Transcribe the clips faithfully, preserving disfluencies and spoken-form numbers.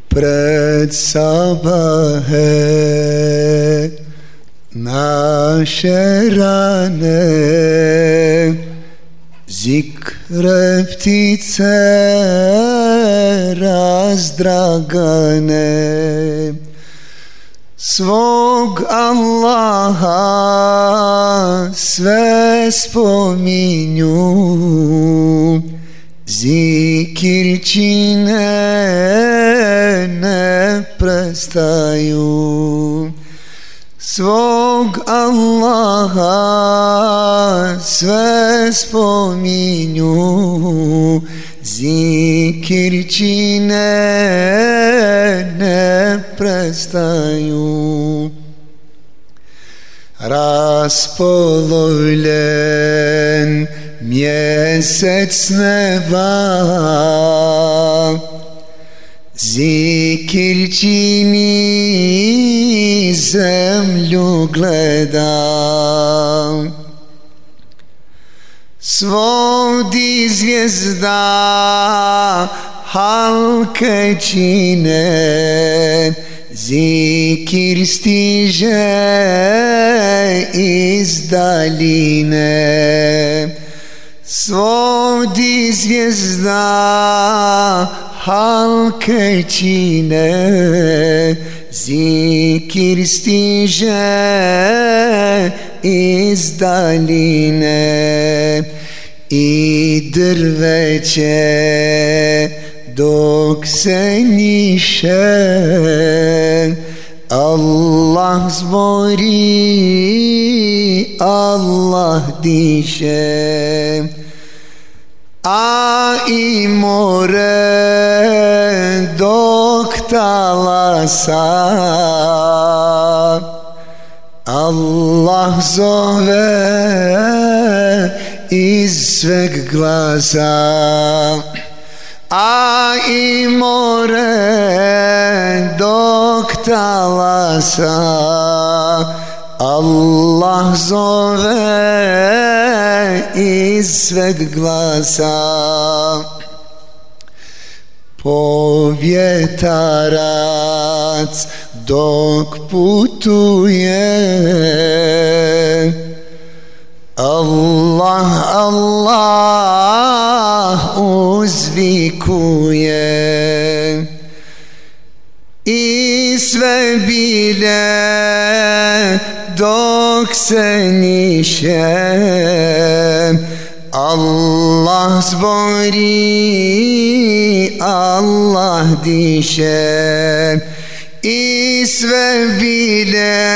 pred sabahe naše rane, zikre ptice razdragane, svog Allaha sve spominju, zikir čine ne prestaju. Svog Allaha sve spominju, zikir čine ne prestaju. Raspolovljen mjesec neba, zikir čini zemlju gleda. Svodi zvijezda halke čine, zikir stiže iz daljine. Svodi zvijezda halke čine, zikir stiže iz daljine. I drveće dok se njiše, Allah zbori, Allah diše. A i more dok talasa, Allah zove iz sveg glasa. A i more dok talasa, Allah zove iz sveg glasa. Povjetarac dok putuje, Allah, Allah uzvikuje. I sve bilje dok se niše, Allah zbori, Allah diše. I sve bilje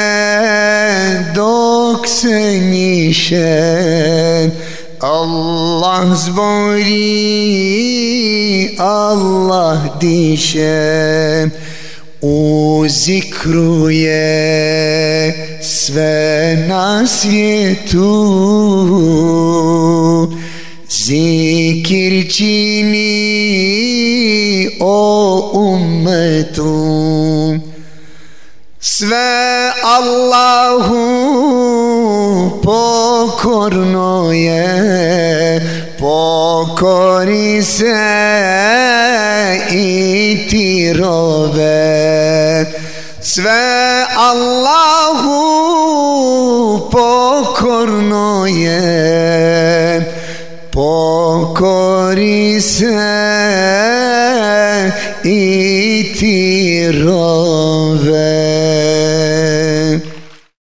dok se niše, Allah zbori, Allah diše. U zikru je sve na svijetu, zikir čini o ummetu. Sve Allahu pokorno je, pokori se i ti robe. Sve Allahu pokorno je, pokori se i ti robe.